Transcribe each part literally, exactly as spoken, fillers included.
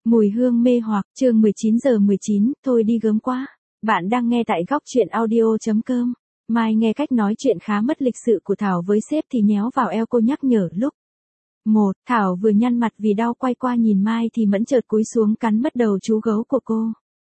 Mùi hương mê hoặc, chương mười chín giờ mười chín, thôi đi gớm quá. Bạn đang nghe tại góc chuyện audio.com. Mai nghe cách nói chuyện khá mất lịch sự của Thảo với sếp thì nhéo vào eo cô nhắc nhở lúc. Một, Thảo vừa nhăn mặt vì đau quay qua nhìn Mai thì Mẫn chợt cúi xuống cắn mất đầu chú gấu của cô.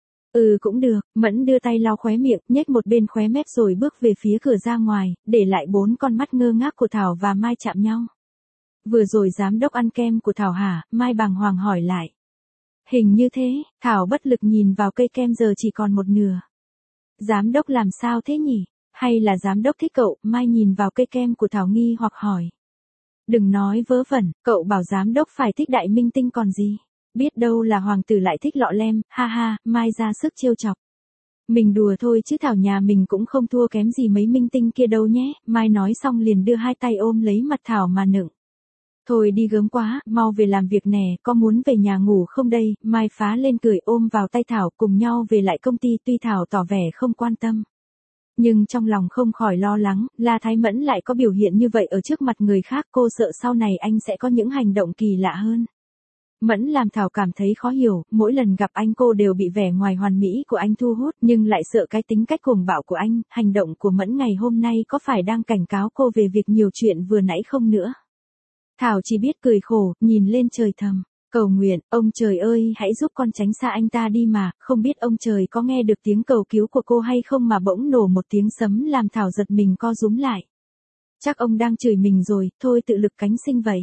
Ừ cũng được, Mẫn đưa tay lau khóe miệng, nhếch một bên khóe mép rồi bước về phía cửa ra ngoài, để lại bốn con mắt ngơ ngác của Thảo và Mai chạm nhau. Vừa rồi giám đốc ăn kem của Thảo hả? Mai bàng hoàng hỏi lại. Hình như thế, Thảo bất lực nhìn vào cây kem giờ chỉ còn một nửa. Giám đốc làm sao thế nhỉ? Hay là giám đốc thích cậu? Mai nhìn vào cây kem của Thảo nghi hoặc hỏi. Đừng nói vớ vẩn, cậu bảo giám đốc phải thích đại minh tinh còn gì. Biết đâu là hoàng tử lại thích lọ lem, ha ha, Mai ra sức trêu chọc. Mình đùa thôi chứ Thảo nhà mình cũng không thua kém gì mấy minh tinh kia đâu nhé. Mai nói xong liền đưa hai tay ôm lấy mặt Thảo mà nựng. Thôi đi gớm quá, mau về làm việc nè, có muốn về nhà ngủ không đây? Mai phá lên cười ôm vào tay Thảo cùng nhau về lại công ty tuy Thảo tỏ vẻ không quan tâm. Nhưng trong lòng không khỏi lo lắng, La Thái Mẫn lại có biểu hiện như vậy ở trước mặt người khác, cô sợ sau này anh sẽ có những hành động kỳ lạ hơn. Mẫn làm Thảo cảm thấy khó hiểu, mỗi lần gặp anh cô đều bị vẻ ngoài hoàn mỹ của anh thu hút nhưng lại sợ cái tính cách cuồng bạo của anh, hành động của Mẫn ngày hôm nay có phải đang cảnh cáo cô về việc nhiều chuyện vừa nãy không nữa. Thảo chỉ biết cười khổ, nhìn lên trời thầm, cầu nguyện, ông trời ơi hãy giúp con tránh xa anh ta đi mà, không biết ông trời có nghe được tiếng cầu cứu của cô hay không mà bỗng nổ một tiếng sấm làm Thảo giật mình co rúm lại. Chắc ông đang chửi mình rồi, thôi tự lực cánh sinh vậy.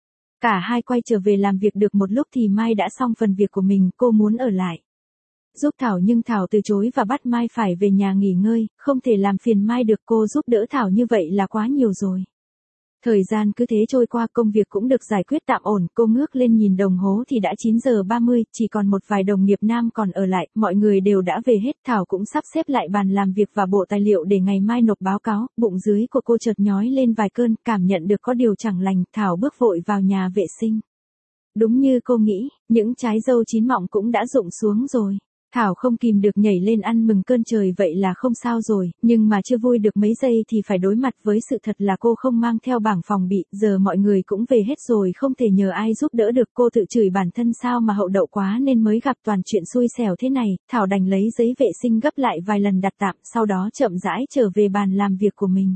Cả hai quay trở về làm việc được một lúc thì Mai đã xong phần việc của mình, cô muốn ở lại giúp Thảo nhưng Thảo từ chối và bắt Mai phải về nhà nghỉ ngơi, không thể làm phiền Mai được, cô giúp đỡ Thảo như vậy là quá nhiều rồi. Thời gian cứ thế trôi qua, công việc cũng được giải quyết tạm ổn, cô ngước lên nhìn đồng hồ thì đã chín giờ ba mươi, chỉ còn một vài đồng nghiệp nam còn ở lại, mọi người đều đã về hết, Thảo cũng sắp xếp lại bàn làm việc và bộ tài liệu để ngày mai nộp báo cáo, bụng dưới của cô chợt nhói lên vài cơn, cảm nhận được có điều chẳng lành, Thảo bước vội vào nhà vệ sinh. Đúng như cô nghĩ, những trái dâu chín mọng cũng đã rụng xuống rồi. Thảo không kìm được nhảy lên ăn mừng cơn trời vậy là không sao rồi, nhưng mà chưa vui được mấy giây thì phải đối mặt với sự thật là cô không mang theo bảng phòng bị, giờ mọi người cũng về hết rồi không thể nhờ ai giúp đỡ được, cô tự chửi bản thân sao mà hậu đậu quá nên mới gặp toàn chuyện xui xẻo thế này, Thảo đành lấy giấy vệ sinh gấp lại vài lần đặt tạm, sau đó chậm rãi trở về bàn làm việc của mình.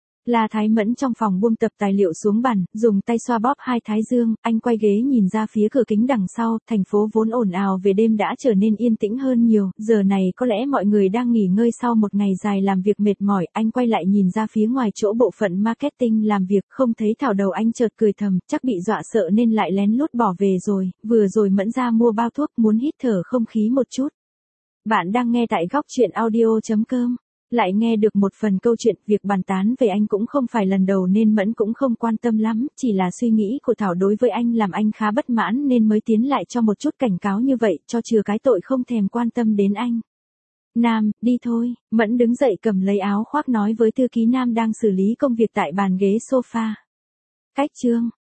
La Thái Mẫn trong phòng buông tập tài liệu xuống bàn, dùng tay xoa bóp hai thái dương, anh quay ghế nhìn ra phía cửa kính đằng sau, thành phố vốn ồn ào về đêm đã trở nên yên tĩnh hơn nhiều, giờ này có lẽ mọi người đang nghỉ ngơi sau một ngày dài làm việc mệt mỏi, anh quay lại nhìn ra phía ngoài chỗ bộ phận marketing làm việc, không thấy Thảo đầu anh chợt cười thầm, chắc bị dọa sợ nên lại lén lút bỏ về rồi, vừa rồi Mẫn ra mua bao thuốc muốn hít thở không khí một chút. Bạn đang nghe tại góc chuyện audio.com. Lại nghe được một phần câu chuyện, việc bàn tán về anh cũng không phải lần đầu nên Mẫn cũng không quan tâm lắm, chỉ là suy nghĩ của Thảo đối với anh làm anh khá bất mãn nên mới tiến lại cho một chút cảnh cáo như vậy, cho chừa cái tội không thèm quan tâm đến anh. Nam, đi thôi, Mẫn đứng dậy cầm lấy áo khoác nói với thư ký Nam đang xử lý công việc tại bàn ghế sofa. Cách chương,